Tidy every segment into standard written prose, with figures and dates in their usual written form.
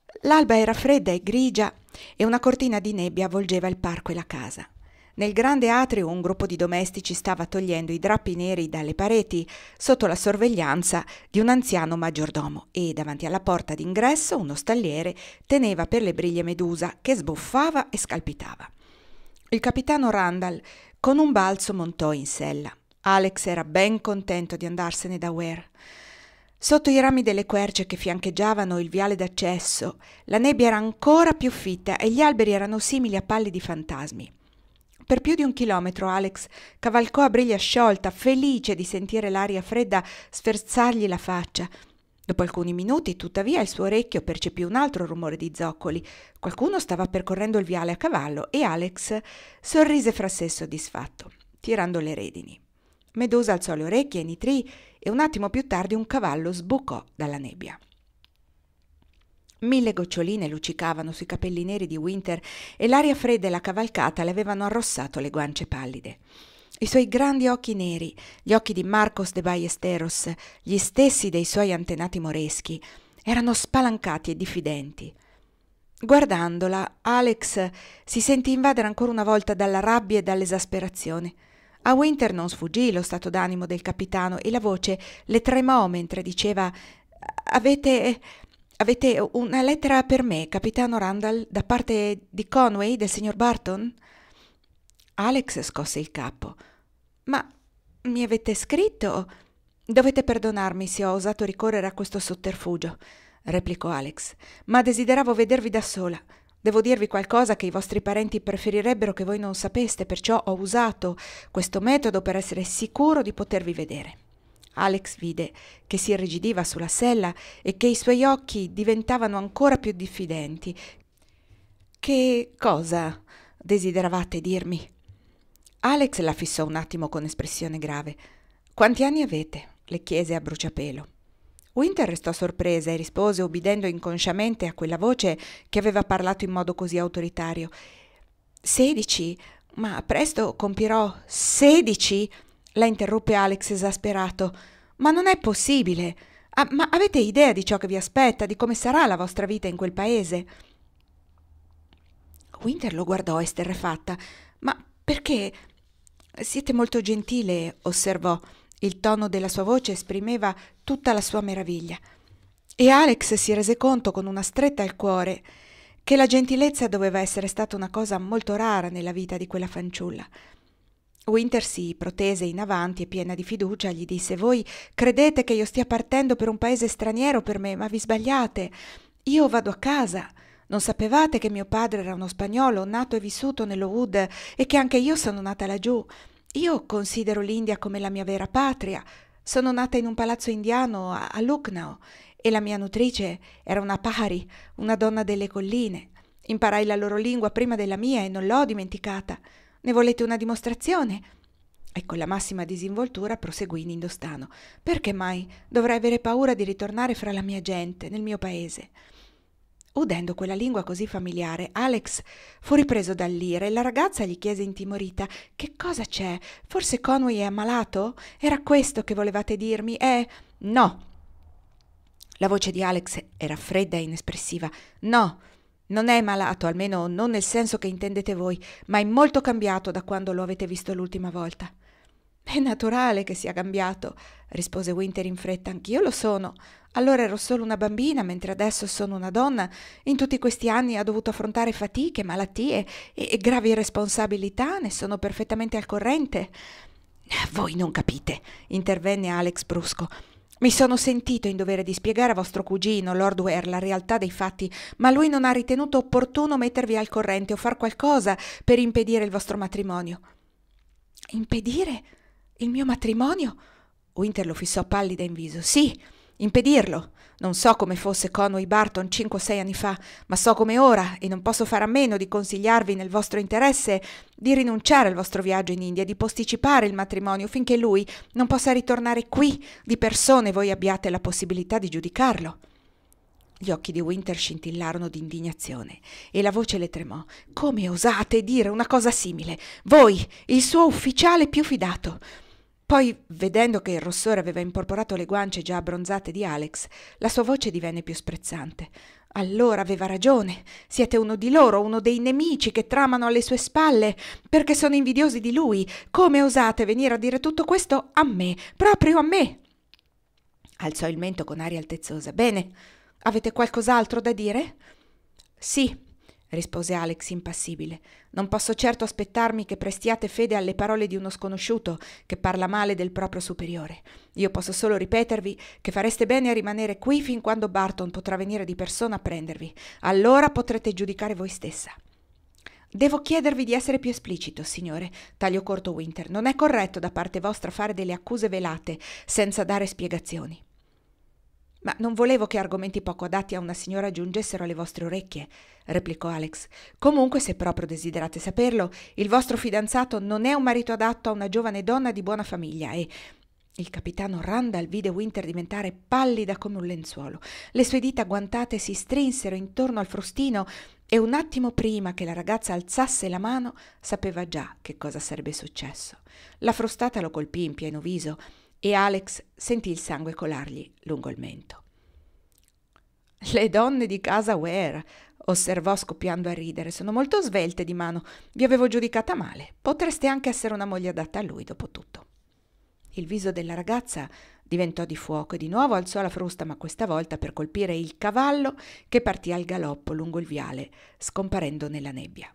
L'alba era fredda e grigia e una cortina di nebbia avvolgeva il parco e la casa. Nel grande atrio un gruppo di domestici stava togliendo i drappi neri dalle pareti sotto la sorveglianza di un anziano maggiordomo e davanti alla porta d'ingresso uno stalliere teneva per le briglie Medusa che sbuffava e scalpitava. Il capitano Randall con un balzo montò in sella. Alex era ben contento di andarsene da Ware. Sotto i rami delle querce che fiancheggiavano il viale d'accesso, la nebbia era ancora più fitta e gli alberi erano simili a pallidi fantasmi. Per più di 1 chilometro Alex cavalcò a briglia sciolta, felice di sentire l'aria fredda sferzargli la faccia. Dopo alcuni minuti, tuttavia, il suo orecchio percepì un altro rumore di zoccoli. Qualcuno stava percorrendo il viale a cavallo e Alex sorrise fra sé soddisfatto, tirando le redini. Medusa alzò le orecchie e nitrì e un attimo più tardi un cavallo sbucò dalla nebbia. 1000 goccioline luccicavano sui capelli neri di Winter e l'aria fredda e la cavalcata le avevano arrossato le guance pallide. I suoi grandi occhi neri, gli occhi di Marcos de Ballesteros, gli stessi dei suoi antenati moreschi, erano spalancati e diffidenti. Guardandola, Alex si sentì invadere ancora una volta dalla rabbia e dall'esasperazione. A Winter non sfuggì lo stato d'animo del capitano e la voce le tremò mentre diceva «Avete una lettera per me, capitano Randall, da parte di Conway, del signor Barton?» Alex scosse il capo. «Ma mi avete scritto?» «Dovete perdonarmi se ho osato ricorrere a questo sotterfugio», replicò Alex, «ma desideravo vedervi da sola. Devo dirvi qualcosa che i vostri parenti preferirebbero che voi non sapeste, perciò ho usato questo metodo per essere sicuro di potervi vedere». Alex vide che si irrigidiva sulla sella e che i suoi occhi diventavano ancora più diffidenti. «Che cosa desideravate dirmi?» Alex la fissò un attimo con espressione grave. «Quanti anni avete?» le chiese a bruciapelo. Winter restò sorpresa e rispose ubbidendo inconsciamente a quella voce che aveva parlato in modo così autoritario. 16, ma presto compirò 16, la interruppe Alex esasperato. «Ma non è possibile! Ma avete idea di ciò che vi aspetta, di come sarà la vostra vita in quel paese?» Winter lo guardò esterrefatta. «Ma perché?» «Siete molto gentile», osservò. Il tono della sua voce esprimeva tutta la sua meraviglia. E Alex si rese conto con una stretta al cuore che la gentilezza doveva essere stata una cosa molto rara nella vita di quella fanciulla. Winter si protese in avanti e piena di fiducia gli disse: «Voi credete che io stia partendo per un paese straniero per me, ma vi sbagliate. Io vado a casa. Non sapevate che mio padre era uno spagnolo nato e vissuto nello Wood e che anche io sono nata laggiù. Io considero l'India come la mia vera patria. Sono nata in un palazzo indiano a Lucknow e la mia nutrice era una Pahari, una donna delle colline. Imparai la loro lingua prima della mia e non l'ho dimenticata. Ne volete una dimostrazione?» E con la massima disinvoltura proseguì in indostano. «Perché mai dovrei avere paura di ritornare fra la mia gente, nel mio paese?» Udendo quella lingua così familiare, Alex fu ripreso dall'ira e la ragazza gli chiese intimorita: «Che cosa c'è? Forse Conway è ammalato? Era questo che volevate dirmi? No!» La voce di Alex era fredda e inespressiva. «No, non è malato, almeno non nel senso che intendete voi, ma è molto cambiato da quando lo avete visto l'ultima volta». «È naturale che sia cambiato», rispose Winter in fretta. «Anch'io lo sono. Allora ero solo una bambina, mentre adesso sono una donna. In tutti questi anni ho dovuto affrontare fatiche, malattie e gravi responsabilità, ne sono perfettamente al corrente». «Voi non capite», intervenne Alex brusco. «Mi sono sentito in dovere di spiegare a vostro cugino, Lord Ware, la realtà dei fatti, ma lui non ha ritenuto opportuno mettervi al corrente o far qualcosa per impedire il vostro matrimonio». «Impedire il mio matrimonio?» Winter lo fissò pallida in viso. «Sì, impedirlo. Non so come fosse Conway Barton 5 o 6 anni fa, ma so come ora e non posso fare a meno di consigliarvi nel vostro interesse di rinunciare al vostro viaggio in India, di posticipare il matrimonio finché lui non possa ritornare qui di persona e voi abbiate la possibilità di giudicarlo». Gli occhi di Winter scintillarono di indignazione e la voce le tremò. «Come osate dire una cosa simile? Voi, il suo ufficiale più fidato!» Poi, vedendo che il rossore aveva imporporato le guance già abbronzate di Alex, la sua voce divenne più sprezzante. Allora aveva ragione. Siete uno di loro, uno dei nemici che tramano alle sue spalle, perché sono invidiosi di lui. Come osate venire a dire tutto questo a me, proprio a me? Alzò il mento con aria altezzosa. Bene, avete qualcos'altro da dire? Sì, rispose Alex impassibile. Non posso certo aspettarmi che prestiate fede alle parole di uno sconosciuto che parla male del proprio superiore. Io posso solo ripetervi che fareste bene a rimanere qui fin quando Barton potrà venire di persona a prendervi. Allora potrete giudicare voi stessa. Devo chiedervi di essere più esplicito, signore, tagliò corto Winter. Non è corretto da parte vostra fare delle accuse velate senza dare spiegazioni. Ma non volevo che argomenti poco adatti a una signora giungessero alle vostre orecchie, replicò Alex. Comunque, se proprio desiderate saperlo, il vostro fidanzato non è un marito adatto a una giovane donna di buona famiglia e... Il capitano Randall vide Winter diventare pallida come un lenzuolo. Le sue dita guantate si strinsero intorno al frustino e un attimo prima che la ragazza alzasse la mano sapeva già che cosa sarebbe successo. La frustata lo colpì in pieno viso e Alex sentì il sangue colargli lungo il mento. «Le donne di casa Ware», osservò scoppiando a ridere, «sono molto svelte di mano. Vi avevo giudicata male. Potreste anche essere una moglie adatta a lui, dopo tutto». Il viso della ragazza diventò di fuoco e di nuovo alzò la frusta, ma questa volta per colpire il cavallo che partì al galoppo lungo il viale, scomparendo nella nebbia.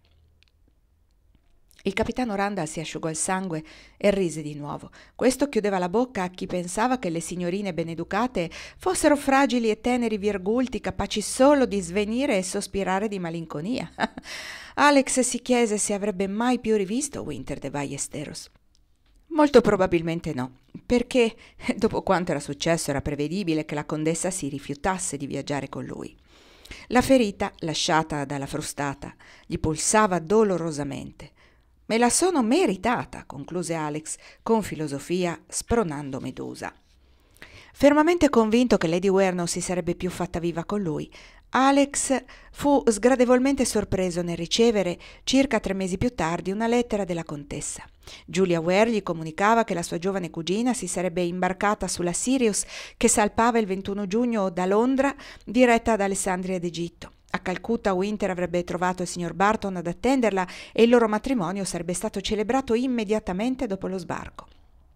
Il capitano Randall si asciugò il sangue e rise di nuovo. Questo chiudeva la bocca a chi pensava che le signorine beneducate fossero fragili e teneri virgulti capaci solo di svenire e sospirare di malinconia. Alex si chiese se avrebbe mai più rivisto Winter de Ballesteros. Molto probabilmente no, perché dopo quanto era successo era prevedibile che la contessa si rifiutasse di viaggiare con lui. La ferita, lasciata dalla frustata, gli pulsava dolorosamente. «Me la sono meritata», concluse Alex con filosofia, spronando Medusa. Fermamente convinto che Lady Ware non si sarebbe più fatta viva con lui, Alex fu sgradevolmente sorpreso nel ricevere, circa 3 mesi più tardi, una lettera della contessa. Julia Ware gli comunicava che la sua giovane cugina si sarebbe imbarcata sulla Sirius che salpava il 21 giugno da Londra, diretta ad Alessandria d'Egitto. A Calcutta Winter avrebbe trovato il signor Barton ad attenderla e il loro matrimonio sarebbe stato celebrato immediatamente dopo lo sbarco.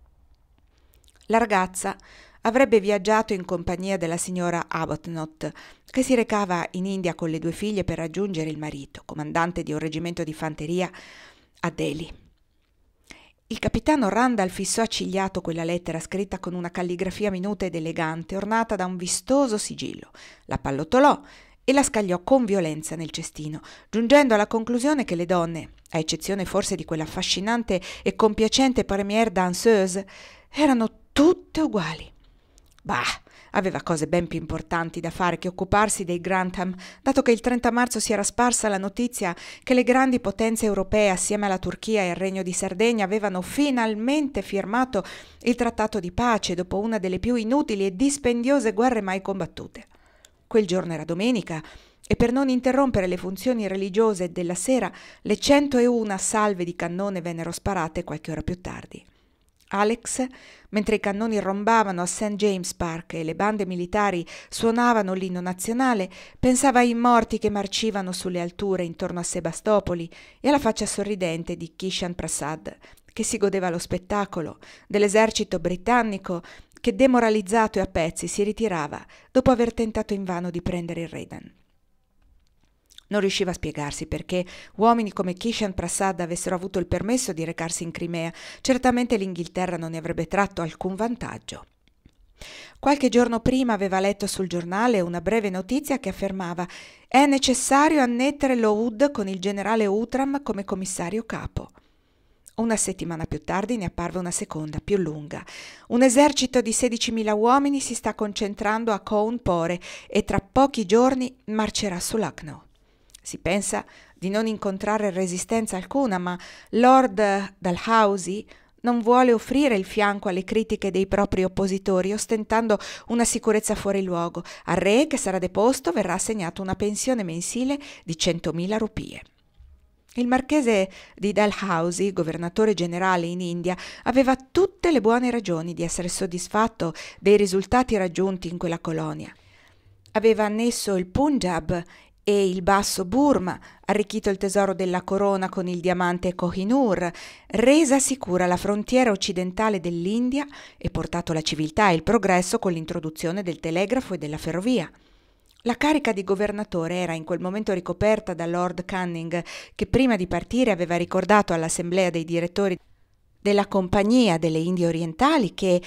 La ragazza avrebbe viaggiato in compagnia della signora Arbuthnot, che si recava in India con le 2 figlie per raggiungere il marito, comandante di un reggimento di fanteria a Delhi. Il capitano Randall fissò accigliato quella lettera scritta con una calligrafia minuta ed elegante, ornata da un vistoso sigillo. La pallottolò e la scagliò con violenza nel cestino, giungendo alla conclusione che le donne, a eccezione forse di quella affascinante e compiacente première danseuse, erano tutte uguali. Bah, aveva cose ben più importanti da fare che occuparsi dei Grantham, dato che il 30 marzo si era sparsa la notizia che le grandi potenze europee, assieme alla Turchia e al Regno di Sardegna, avevano finalmente firmato il trattato di pace dopo una delle più inutili e dispendiose guerre mai combattute. Quel giorno era domenica e per non interrompere le funzioni religiose della sera le 101 salve di cannone vennero sparate qualche ora più tardi. Alex, mentre i cannoni rombavano a St. James Park e le bande militari suonavano l'inno nazionale, pensava ai morti che marcivano sulle alture intorno a Sebastopoli e alla faccia sorridente di Kishan Prasad, che si godeva lo spettacolo dell'esercito britannico che, demoralizzato e a pezzi, si ritirava dopo aver tentato invano di prendere il Redan. Non riusciva a spiegarsi perché uomini come Kishan Prasad avessero avuto il permesso di recarsi in Crimea. Certamente l'Inghilterra non ne avrebbe tratto alcun vantaggio. Qualche giorno prima aveva letto sul giornale una breve notizia che affermava: «È necessario annettere Lowood con il generale Outram come commissario capo». Una settimana più tardi ne apparve una seconda, più lunga. «Un esercito di 16.000 uomini si sta concentrando a Cawnpore e tra pochi giorni marcerà su Lucknow». Si pensa di non incontrare resistenza alcuna, ma Lord Dalhousie non vuole offrire il fianco alle critiche dei propri oppositori, ostentando una sicurezza fuori luogo. Al re, che sarà deposto, verrà assegnata una pensione mensile di 100.000 rupie. Il marchese di Dalhousie, governatore generale in India, aveva tutte le buone ragioni di essere soddisfatto dei risultati raggiunti in quella colonia. Aveva annesso il Punjab e il basso Burma, arricchito il tesoro della corona con il diamante Kohinoor, resa sicura la frontiera occidentale dell'India e portato la civiltà e il progresso con l'introduzione del telegrafo e della ferrovia. La carica di governatore era in quel momento ricoperta da Lord Canning, che prima di partire aveva ricordato all'assemblea dei direttori della Compagnia delle Indie Orientali che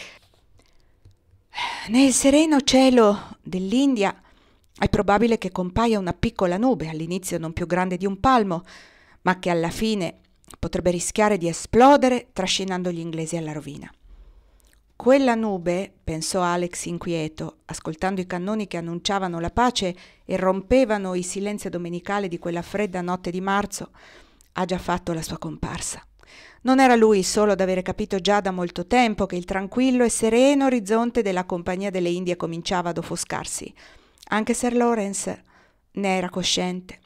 nel sereno cielo dell'India è probabile che compaia una piccola nube, all'inizio non più grande di un palmo, ma che alla fine potrebbe rischiare di esplodere trascinando gli inglesi alla rovina. Quella nube, pensò Alex inquieto, ascoltando i cannoni che annunciavano la pace e rompevano il silenzio domenicale di quella fredda notte di marzo, ha già fatto la sua comparsa. Non era lui solo ad avere capito già da molto tempo che il tranquillo e sereno orizzonte della Compagnia delle Indie cominciava ad offuscarsi. Anche Sir Lawrence ne era cosciente.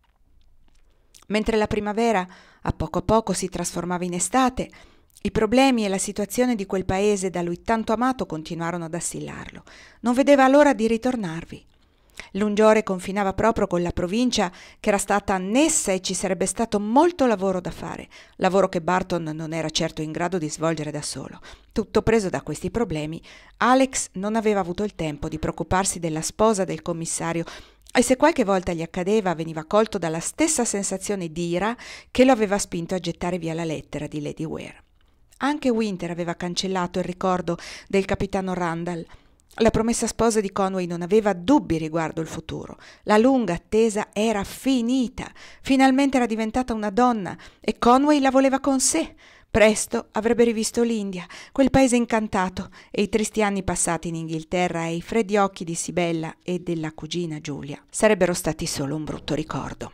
Mentre la primavera a poco si trasformava in estate, i problemi e la situazione di quel paese da lui tanto amato continuarono ad assillarlo. Non vedeva l'ora di ritornarvi. L'Ungiore confinava proprio con la provincia che era stata annessa e ci sarebbe stato molto lavoro da fare, lavoro che Barton non era certo in grado di svolgere da solo. Tutto preso da questi problemi, Alex non aveva avuto il tempo di preoccuparsi della sposa del commissario e se qualche volta gli accadeva veniva colto dalla stessa sensazione d'ira che lo aveva spinto a gettare via la lettera di Lady Ware. Anche Winter aveva cancellato il ricordo del capitano Randall. La promessa sposa di Conway non aveva dubbi riguardo il futuro. La lunga attesa era finita. Finalmente era diventata una donna e Conway la voleva con sé. Presto avrebbe rivisto l'India, quel paese incantato, e i tristi anni passati in Inghilterra e i freddi occhi di Sibella e della cugina Giulia sarebbero stati solo un brutto ricordo.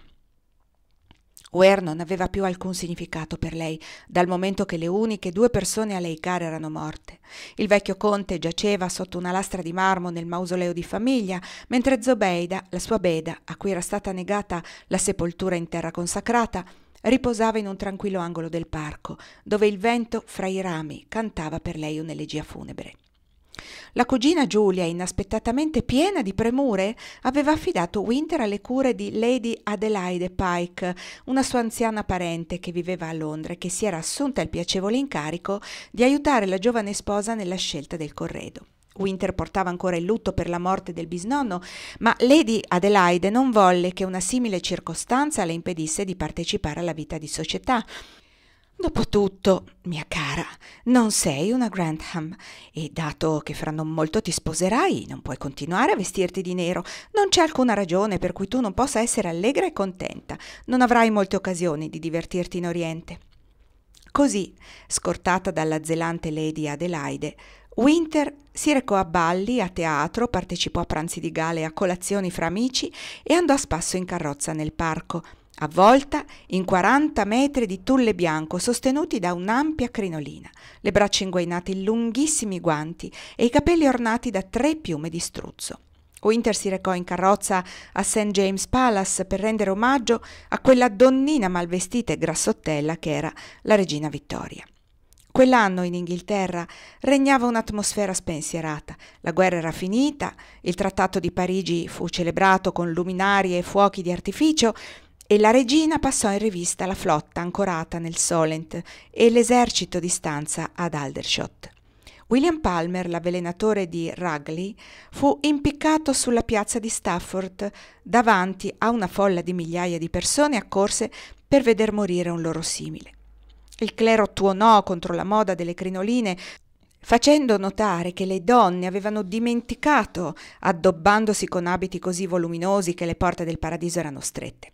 Ware non aveva più alcun significato per lei, dal momento che le uniche 2 persone a lei care erano morte. Il vecchio conte giaceva sotto una lastra di marmo nel mausoleo di famiglia, mentre Zobeida, la sua beda, a cui era stata negata la sepoltura in terra consacrata, riposava in un tranquillo angolo del parco, dove il vento fra i rami cantava per lei un'elegia funebre. La cugina Giulia, inaspettatamente piena di premure, aveva affidato Winter alle cure di Lady Adelaide Pike, una sua anziana parente che viveva a Londra e che si era assunta il piacevole incarico di aiutare la giovane sposa nella scelta del corredo. Winter portava ancora il lutto per la morte del bisnonno, ma Lady Adelaide non volle che una simile circostanza le impedisse di partecipare alla vita di società. Dopotutto, mia cara, non sei una Grantham e dato che fra non molto ti sposerai, non puoi continuare a vestirti di nero. Non c'è alcuna ragione per cui tu non possa essere allegra e contenta. Non avrai molte occasioni di divertirti in Oriente. Così, scortata dalla zelante Lady Adelaide, Winter si recò a balli, a teatro, partecipò a pranzi di gala e a colazioni fra amici e andò a spasso in carrozza nel parco, avvolta in 40 metri di tulle bianco sostenuti da un'ampia crinolina, le braccia inguainate in lunghissimi guanti e i capelli ornati da 3 piume di struzzo. Winter si recò in carrozza a St. James Palace per rendere omaggio a quella donnina malvestita e grassottella che era la regina Vittoria. Quell'anno in Inghilterra regnava un'atmosfera spensierata. La guerra era finita, il Trattato di Parigi fu celebrato con luminarie e fuochi di artificio e la regina passò in rivista la flotta ancorata nel Solent e l'esercito di stanza ad Aldershot. William Palmer, l'avvelenatore di Rugeley, fu impiccato sulla piazza di Stafford davanti a una folla di migliaia di persone accorse per veder morire un loro simile. Il clero tuonò contro la moda delle crinoline, facendo notare che le donne avevano dimenticato, addobbandosi con abiti così voluminosi che le porte del paradiso erano strette.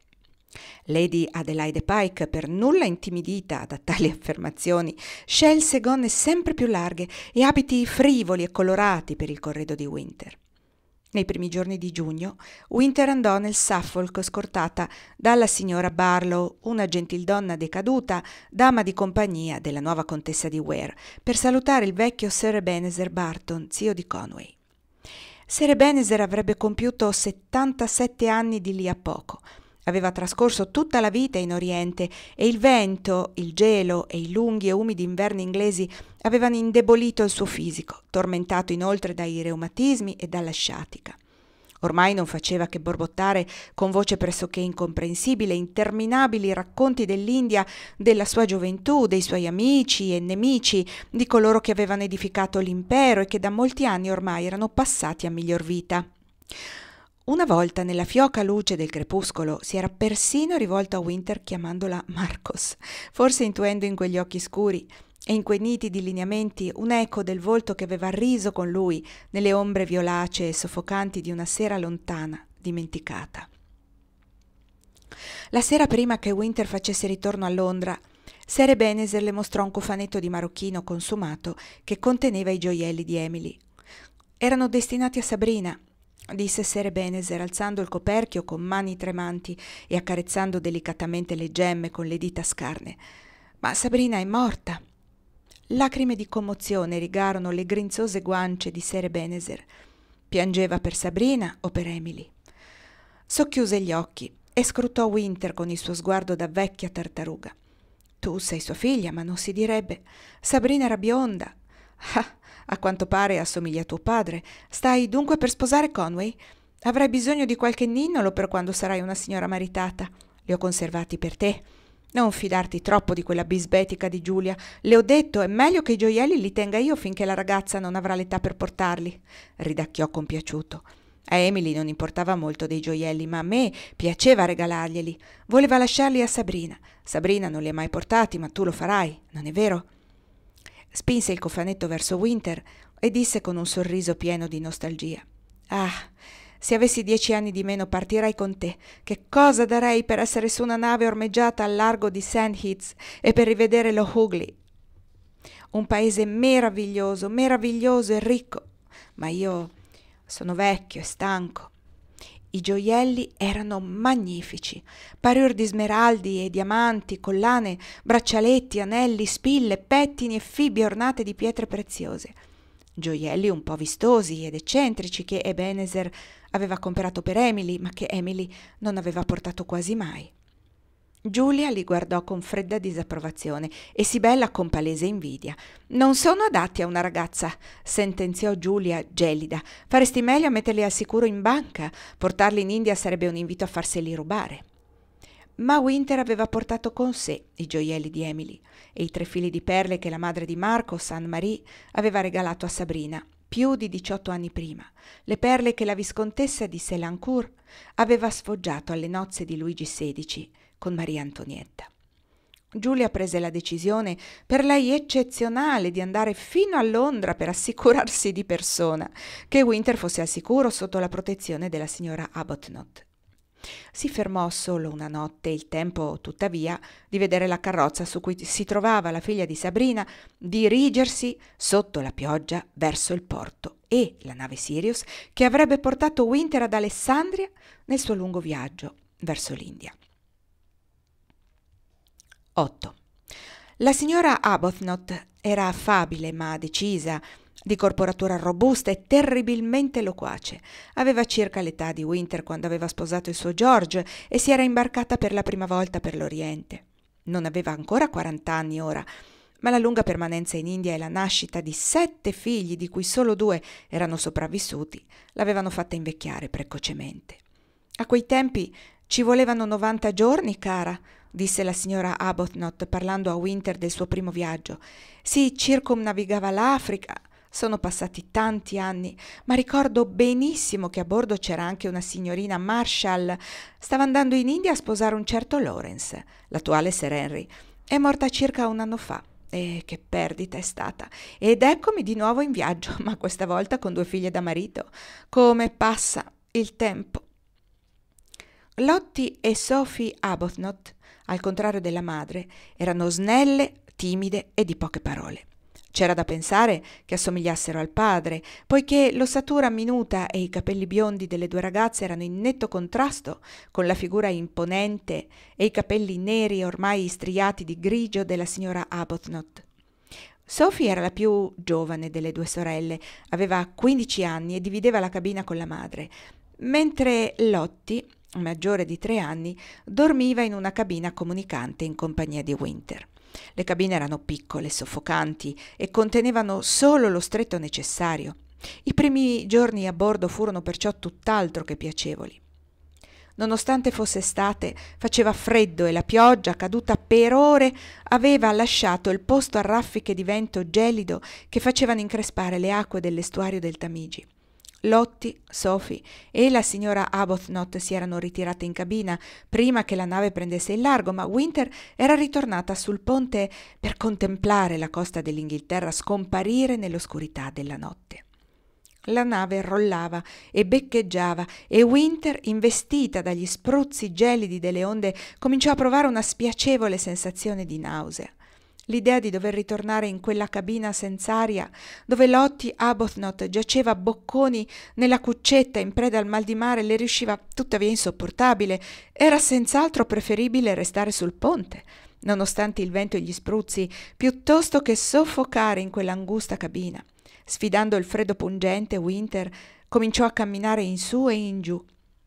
Lady Adelaide Pike, per nulla intimidita da tali affermazioni, scelse gonne sempre più larghe e abiti frivoli e colorati per il corredo di Winter. Nei primi giorni di giugno, Winter andò nel Suffolk scortata dalla signora Barlow, una gentildonna decaduta, dama di compagnia della nuova contessa di Ware, per salutare il vecchio Sir Ebenezer Barton, zio di Conway. Sir Ebenezer avrebbe compiuto 77 anni di lì a poco. Aveva trascorso tutta la vita in Oriente e il vento, il gelo e i lunghi e umidi inverni inglesi avevano indebolito il suo fisico, tormentato inoltre dai reumatismi e dalla sciatica. Ormai non faceva che borbottare con voce pressoché incomprensibile interminabili racconti dell'India, della sua gioventù, dei suoi amici e nemici, di coloro che avevano edificato l'impero e che da molti anni ormai erano passati a miglior vita. Una volta, nella fioca luce del crepuscolo, si era persino rivolto a Winter chiamandola Marcos, forse intuendo in quegli occhi scuri e in quei nitidi lineamenti un'eco del volto che aveva riso con lui nelle ombre violacee e soffocanti di una sera lontana, dimenticata. La sera prima che Winter facesse ritorno a Londra, Sir Ebenezer le mostrò un cofanetto di marocchino consumato che conteneva i gioielli di Emily. Erano destinati a Sabrina, disse Sir Ebenezer alzando il coperchio con mani tremanti e accarezzando delicatamente le gemme con le dita scarne. Ma Sabrina è morta. Lacrime di commozione rigarono le grinzose guance di Sir Ebenezer. Piangeva per Sabrina o per Emily? Socchiuse gli occhi e scrutò Winter con il suo sguardo da vecchia tartaruga. Tu sei sua figlia, ma non si direbbe. Sabrina era bionda. Ah, a quanto pare assomiglia a tuo padre. Stai dunque per sposare Conway? Avrai bisogno di qualche ninnolo per quando sarai una signora maritata. Li ho conservati per te. Non fidarti troppo di quella bisbetica di Giulia. Le ho detto, è meglio che i gioielli li tenga io finché la ragazza non avrà l'età per portarli. Ridacchiò compiaciuto. A Emily non importava molto dei gioielli, ma a me piaceva regalarglieli. Voleva lasciarli a Sabrina. Sabrina non li ha mai portati, ma tu lo farai, non è vero? Spinse il cofanetto verso Winter e disse con un sorriso pieno di nostalgia. Ah, se avessi 10 anni di meno partirei con te. Che cosa darei per essere su una nave ormeggiata al largo di Sandhitz e per rivedere lo Hooghly. Un paese meraviglioso, meraviglioso e ricco. Ma io sono vecchio e stanco. I gioielli erano magnifici, parure di smeraldi e diamanti, collane, braccialetti, anelli, spille, pettini e fibbie ornate di pietre preziose. Gioielli un po' vistosi ed eccentrici che Ebenezer aveva comprato per Emily, ma che Emily non aveva portato quasi mai. Giulia li guardò con fredda disapprovazione e Sibella con palese invidia. «Non sono adatti a una ragazza», sentenziò Giulia gelida. «Faresti meglio a metterli al sicuro in banca. Portarli in India sarebbe un invito a farseli rubare». Ma Winter aveva portato con sé i gioielli di Emily e i 3 fili di perle che la madre di Marcos, Anne-Marie, aveva regalato a Sabrina più di 18 anni prima, le perle che la viscontessa di Selancourt aveva sfoggiato alle nozze di Luigi XVI con Maria Antonietta. Giulia prese la decisione, per lei eccezionale, di andare fino a Londra per assicurarsi di persona che Winter fosse al sicuro sotto la protezione della signora Arbuthnot. Si fermò solo una notte, il tempo, tuttavia, di vedere la carrozza su cui si trovava la figlia di Sabrina dirigersi sotto la pioggia verso il porto e la nave Sirius che avrebbe portato Winter ad Alessandria nel suo lungo viaggio verso l'India. 8. La signora Arbuthnot era affabile ma decisa, di corporatura robusta e terribilmente loquace. Aveva circa l'età di Winter quando aveva sposato il suo George e si era imbarcata per la prima volta per l'Oriente. Non aveva ancora 40 anni ora, ma la lunga permanenza in India e la nascita di 7 figli, di cui solo 2 erano sopravvissuti, l'avevano fatta invecchiare precocemente. A quei tempi ci volevano 90 giorni, cara, disse la signora Arbuthnot parlando a Winter del suo primo viaggio. Si circumnavigava l'Africa. Sono passati tanti anni, ma ricordo benissimo che a bordo c'era anche una signorina Marshall. Stava andando in India a sposare un certo Lawrence, l'attuale Sir Henry. È morta circa un anno fa. E che perdita è stata. Ed eccomi di nuovo in viaggio, ma questa volta con 2 figlie da marito. Come passa il tempo. Lottie e Sophie Arbuthnot, al contrario della madre, erano snelle, timide e di poche parole. C'era da pensare che assomigliassero al padre, poiché l'ossatura minuta e i capelli biondi delle 2 ragazze erano in netto contrasto con la figura imponente e i capelli neri ormai striati di grigio della signora Arbuthnot. Sophie era la più giovane delle 2 sorelle, aveva 15 anni e divideva la cabina con la madre, mentre Lottie, maggiore di 3 anni, dormiva in una cabina comunicante in compagnia di Winter. Le cabine erano piccole, soffocanti e contenevano solo lo stretto necessario. I primi giorni a bordo furono perciò tutt'altro che piacevoli. Nonostante fosse estate, faceva freddo e la pioggia, caduta per ore, aveva lasciato il posto a raffiche di vento gelido che facevano increspare le acque dell'estuario del Tamigi. Lottie, Sophie e la signora Arbuthnot si erano ritirate in cabina prima che la nave prendesse il largo, ma Winter era ritornata sul ponte per contemplare la costa dell'Inghilterra scomparire nell'oscurità della notte. La nave rollava e beccheggiava e Winter, investita dagli spruzzi gelidi delle onde, cominciò a provare una spiacevole sensazione di nausea. L'idea di dover ritornare in quella cabina senz'aria, dove Lottie Arbuthnot giaceva bocconi nella cuccetta in preda al mal di mare, le riusciva tuttavia insopportabile. Era senz'altro preferibile restare sul ponte, nonostante il vento e gli spruzzi, piuttosto che soffocare in quell'angusta cabina. Sfidando il freddo pungente, Winter cominciò a camminare in su e in giù.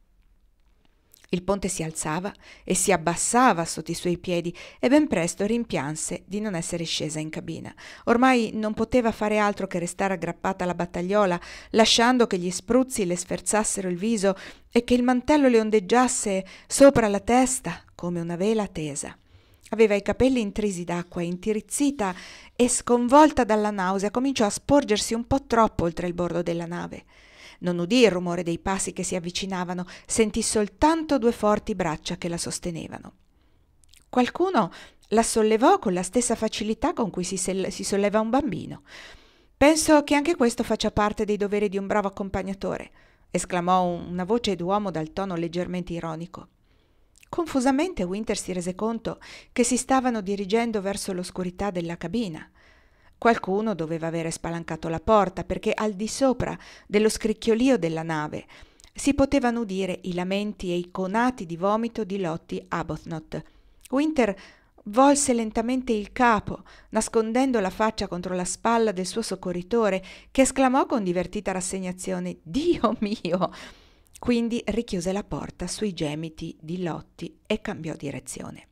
Il ponte si alzava e si abbassava sotto i suoi piedi e ben presto rimpianse di non essere scesa in cabina. Ormai non poteva fare altro che restare aggrappata alla battagliola, lasciando che gli spruzzi le sferzassero il viso e che il mantello le ondeggiasse sopra la testa come una vela tesa. Aveva i capelli intrisi d'acqua e, intirizzita e sconvolta dalla nausea, cominciò a sporgersi un po' troppo oltre il bordo della nave. Non udì il rumore dei passi che si avvicinavano, sentì soltanto due forti braccia che la sostenevano. Qualcuno la sollevò con la stessa facilità con cui si solleva un bambino. «Penso che anche questo faccia parte dei doveri di un bravo accompagnatore», esclamò una voce d'uomo dal tono leggermente ironico. Confusamente Winter si rese conto che si stavano dirigendo verso l'oscurità della cabina. Qualcuno doveva avere spalancato la porta, perché al di sopra dello scricchiolio della nave si potevano udire i lamenti e i conati di vomito di Lottie Arbuthnot. Winter volse lentamente il capo, nascondendo la faccia contro la spalla del suo soccorritore, che esclamò con divertita rassegnazione: «Dio mio!» Quindi richiuse la porta sui gemiti di Lottie e cambiò direzione.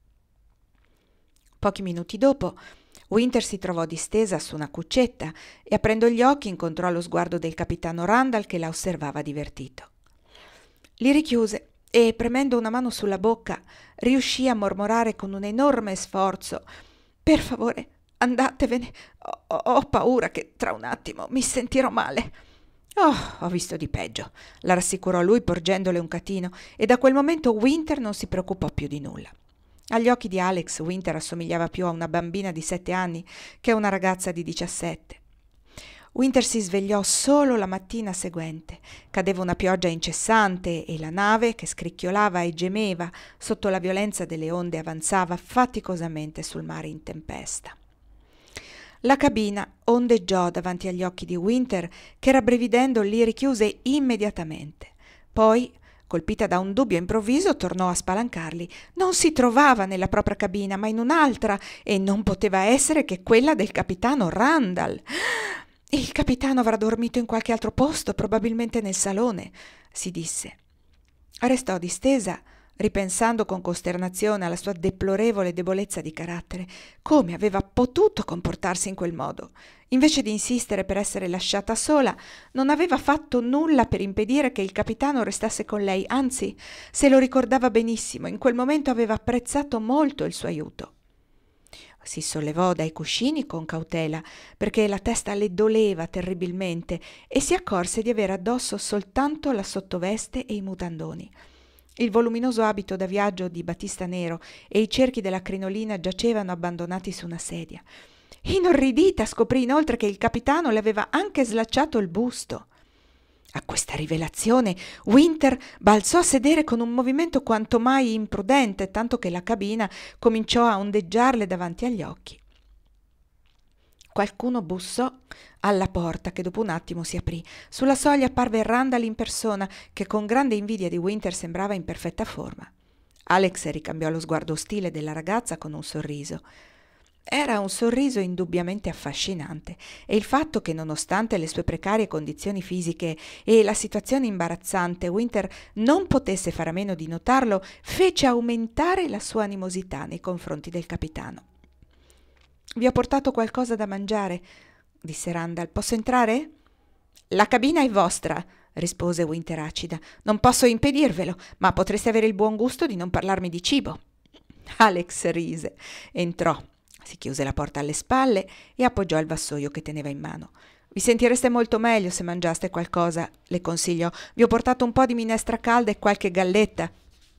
Pochi minuti dopo, Winter si trovò distesa su una cuccetta e, aprendo gli occhi, incontrò lo sguardo del capitano Randall che la osservava divertito. Li richiuse e, premendo una mano sulla bocca, riuscì a mormorare con un enorme sforzo: «Per favore, andatevene, ho paura che tra un attimo mi sentirò male». «Oh, ho visto di peggio», la rassicurò lui porgendole un catino, e da quel momento Winter non si preoccupò più di nulla. Agli occhi di Alex, Winter assomigliava più a una bambina di 7 anni che a una ragazza di 17. Winter si svegliò solo la mattina seguente. Cadeva una pioggia incessante e la nave, che scricchiolava e gemeva sotto la violenza delle onde, avanzava faticosamente sul mare in tempesta. La cabina ondeggiò davanti agli occhi di Winter, che rabbrividendo li richiuse immediatamente. Poi, colpita da un dubbio improvviso, tornò a spalancarli. Non si trovava nella propria cabina, ma in un'altra, e non poteva essere che quella del capitano Randall. «Il capitano avrà dormito in qualche altro posto, probabilmente nel salone», si disse. Restò distesa, ripensando con costernazione alla sua deplorevole debolezza di carattere. Come aveva potuto comportarsi in quel modo? Invece di insistere per essere lasciata sola, non aveva fatto nulla per impedire che il capitano restasse con lei, anzi, se lo ricordava benissimo, in quel momento aveva apprezzato molto il suo aiuto. Si sollevò dai cuscini con cautela, perché la testa le doleva terribilmente, e si accorse di avere addosso soltanto la sottoveste e i mutandoni. Il voluminoso abito da viaggio di batista nero e i cerchi della crinolina giacevano abbandonati su una sedia. Inorridita, scoprì inoltre che il capitano le aveva anche slacciato il busto. A questa rivelazione Winter balzò a sedere con un movimento quanto mai imprudente, tanto che la cabina cominciò a ondeggiarle davanti agli occhi. Qualcuno bussò alla porta, che dopo un attimo si aprì. Sulla soglia apparve Randall in persona, che con grande invidia di Winter sembrava in perfetta forma. Alex ricambiò lo sguardo ostile della ragazza con un sorriso. Era un sorriso indubbiamente affascinante, e il fatto che, nonostante le sue precarie condizioni fisiche e la situazione imbarazzante, Winter non potesse fare a meno di notarlo, fece aumentare la sua animosità nei confronti del capitano. «Vi ho portato qualcosa da mangiare», disse Randall. «Posso entrare?» La cabina è vostra, rispose Winter acida. Non posso impedirvelo, ma potreste avere il buon gusto di non parlarmi di cibo. Alex rise, entrò, si chiuse la porta alle spalle e appoggiò il vassoio che teneva in mano. Vi sentireste molto meglio se mangiaste qualcosa, le consigliò. Vi ho portato un po' di minestra calda e qualche galletta.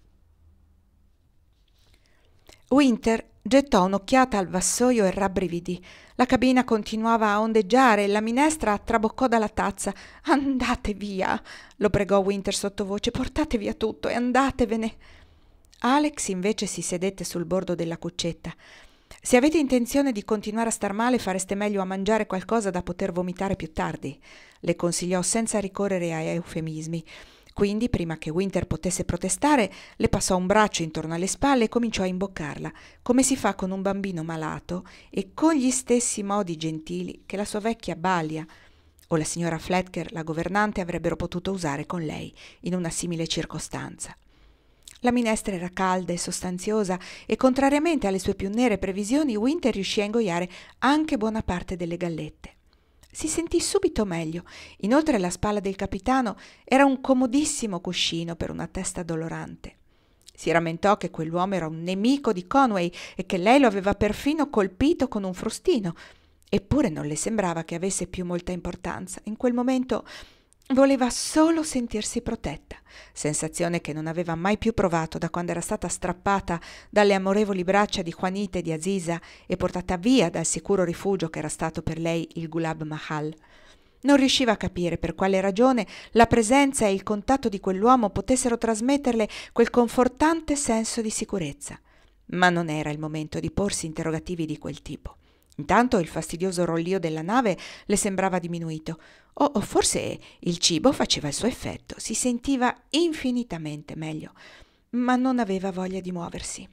Winter gettò un'occhiata al vassoio e rabbrividì. La cabina continuava a ondeggiare e la minestra traboccò dalla tazza. «Andate via!» lo pregò Winter sottovoce. «Portate via tutto e andatevene!» Alex invece si sedette sul bordo della cuccetta. «Se avete intenzione di continuare a star male, fareste meglio a mangiare qualcosa da poter vomitare più tardi», le consigliò senza ricorrere a eufemismi. Quindi, prima che Winter potesse protestare, le passò un braccio intorno alle spalle e cominciò a imboccarla, come si fa con un bambino malato e con gli stessi modi gentili che la sua vecchia balia o la signora Fletcher, la governante, avrebbero potuto usare con lei in una simile circostanza. La minestra era calda e sostanziosa e, contrariamente alle sue più nere previsioni, Winter riuscì a ingoiare anche buona parte delle gallette. Si sentì subito meglio. Inoltre alla spalla del capitano era un comodissimo cuscino per una testa dolorante. Si rammentò che quell'uomo era un nemico di Conway e che lei lo aveva perfino colpito con un frustino. Eppure non le sembrava che avesse più molta importanza. In quel momento voleva solo sentirsi protetta, sensazione che non aveva mai più provato da quando era stata strappata dalle amorevoli braccia di Juanita e di Aziza e portata via dal sicuro rifugio che era stato per lei il Gulab Mahal. Non riusciva a capire per quale ragione la presenza e il contatto di quell'uomo potessero trasmetterle quel confortante senso di sicurezza, ma non era il momento di porsi interrogativi di quel tipo. Intanto il fastidioso rollio della nave le sembrava diminuito, o forse il cibo faceva il suo effetto. Si sentiva infinitamente meglio, ma non aveva voglia di muoversi.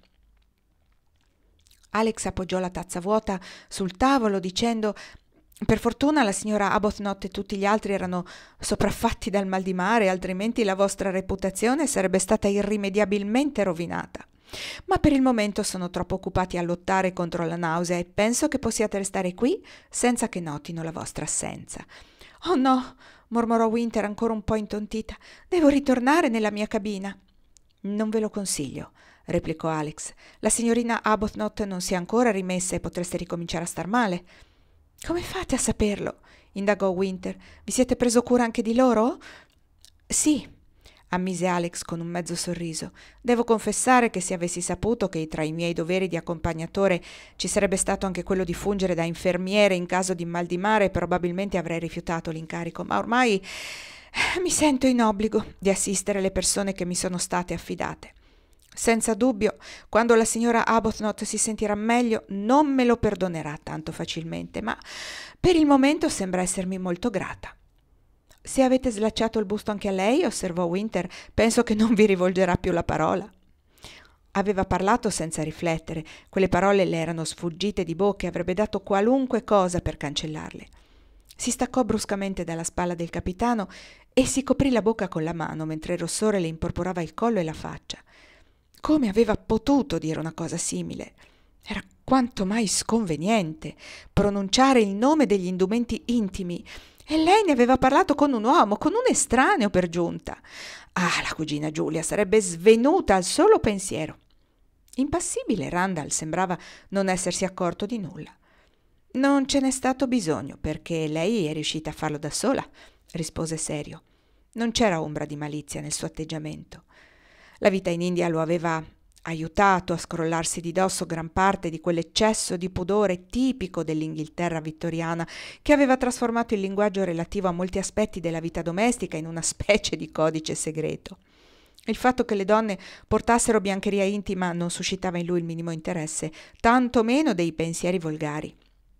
Alex appoggiò la tazza vuota sul tavolo dicendo: «Per fortuna la signora Arbuthnot e tutti gli altri erano sopraffatti dal mal di mare, altrimenti la vostra reputazione sarebbe stata irrimediabilmente rovinata. Ma per il momento sono troppo occupati a lottare contro la nausea e penso che possiate restare qui senza che notino la vostra assenza». «Oh no», mormorò Winter ancora un po' intontita, «devo ritornare nella mia cabina». «Non ve lo consiglio», replicò Alex. «La signorina Arbuthnot non si è ancora rimessa e potreste ricominciare a star male». «Come fate a saperlo?» indagò Winter. «Vi siete preso cura anche di loro?» «Sì», ammise Alex con un mezzo sorriso. «Devo confessare che se avessi saputo che tra i miei doveri di accompagnatore ci sarebbe stato anche quello di fungere da infermiere in caso di mal di mare, probabilmente avrei rifiutato l'incarico, ma ormai mi sento in obbligo di assistere le persone che mi sono state affidate. Senza dubbio, quando la signora Arbuthnot si sentirà meglio, non me lo perdonerà tanto facilmente, ma per il momento sembra essermi molto grata». «Se avete slacciato il busto anche a lei», osservò Winter, «penso che non vi rivolgerà più la parola». Aveva parlato senza riflettere. Quelle parole le erano sfuggite di bocca e avrebbe dato qualunque cosa per cancellarle. Si staccò bruscamente dalla spalla del capitano e si coprì la bocca con la mano mentre il rossore le imporporava il collo e la faccia. Come aveva potuto dire una cosa simile? Era quanto mai sconveniente pronunciare il nome degli indumenti intimi. E lei ne aveva parlato con un uomo, con un estraneo per giunta. Ah, la cugina Giulia sarebbe svenuta al solo pensiero. Impassibile, Randall sembrava non essersi accorto di nulla. «Non ce n'è stato bisogno, perché lei è riuscita a farlo da sola», rispose serio. Non c'era ombra di malizia nel suo atteggiamento. La vita in India lo aveva aiutato a scrollarsi di dosso gran parte di quell'eccesso di pudore tipico dell'Inghilterra vittoriana che aveva trasformato il linguaggio relativo a molti aspetti della vita domestica in una specie di codice segreto. Il fatto che le donne portassero biancheria intima non suscitava in lui il minimo interesse, tanto meno dei pensieri volgari.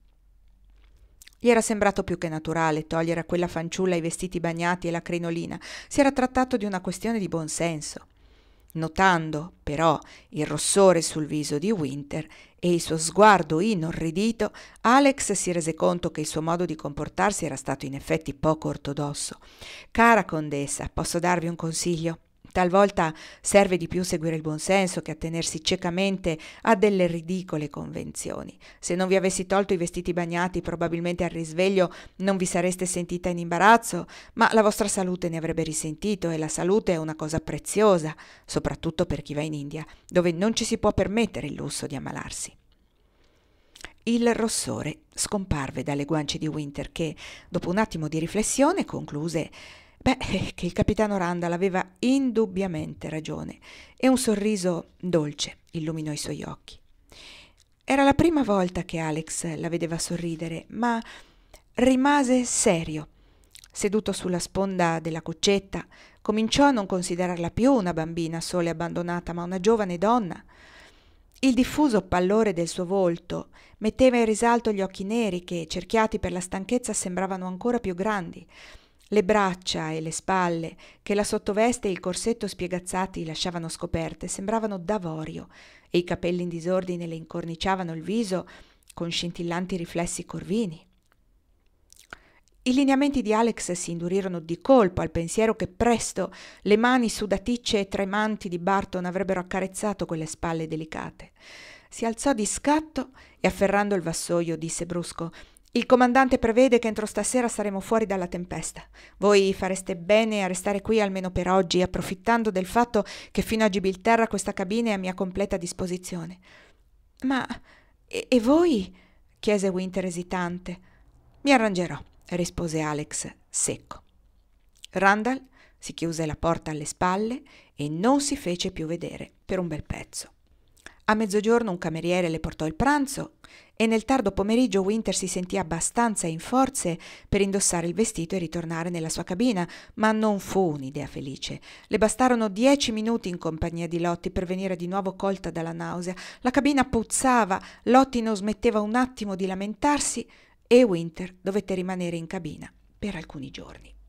Gli era sembrato più che naturale togliere a quella fanciulla i vestiti bagnati e la crinolina. Si era trattato di una questione di buon senso. Notando, però, il rossore sul viso di Winter e il suo sguardo inorridito, Alex si rese conto che il suo modo di comportarsi era stato in effetti poco ortodosso. «Cara condessa, posso darvi un consiglio?» Talvolta serve di più seguire il buonsenso che attenersi ciecamente a delle ridicole convenzioni. Se non vi avessi tolto i vestiti bagnati, probabilmente al risveglio non vi sareste sentita in imbarazzo, ma la vostra salute ne avrebbe risentito e la salute è una cosa preziosa, soprattutto per chi va in India, dove non ci si può permettere il lusso di ammalarsi. Il rossore scomparve dalle guance di Winter che, dopo un attimo di riflessione, concluse che il capitano Randall aveva indubbiamente ragione e un sorriso dolce illuminò i suoi occhi. Era la prima volta che Alex la vedeva sorridere, ma rimase serio. Seduto sulla sponda della cuccetta, cominciò a non considerarla più una bambina sola e abbandonata, ma una giovane donna. Il diffuso pallore del suo volto metteva in risalto gli occhi neri che, cerchiati per la stanchezza, sembravano ancora più grandi. Le braccia e le spalle, che la sottoveste e il corsetto spiegazzati lasciavano scoperte, sembravano d'avorio e i capelli in disordine le incorniciavano il viso con scintillanti riflessi corvini. I lineamenti di Alex si indurirono di colpo al pensiero che presto le mani sudaticce e tremanti di Barton avrebbero accarezzato quelle spalle delicate. Si alzò di scatto e, afferrando il vassoio, disse brusco: «Il comandante prevede che entro stasera saremo fuori dalla tempesta. Voi fareste bene a restare qui almeno per oggi, approfittando del fatto che fino a Gibilterra questa cabina è a mia completa disposizione». «Ma e voi?» chiese Winter esitante. «Mi arrangerò», rispose Alex secco. Randall si chiuse la porta alle spalle e non si fece più vedere per un bel pezzo. A mezzogiorno un cameriere le portò il pranzo e nel tardo pomeriggio Winter si sentì abbastanza in forze per indossare il vestito e ritornare nella sua cabina, ma non fu un'idea felice. Le bastarono 10 minuti in compagnia di Lottie per venire di nuovo colta dalla nausea. La cabina puzzava, Lottie non smetteva un attimo di lamentarsi e Winter dovette rimanere in cabina per alcuni giorni.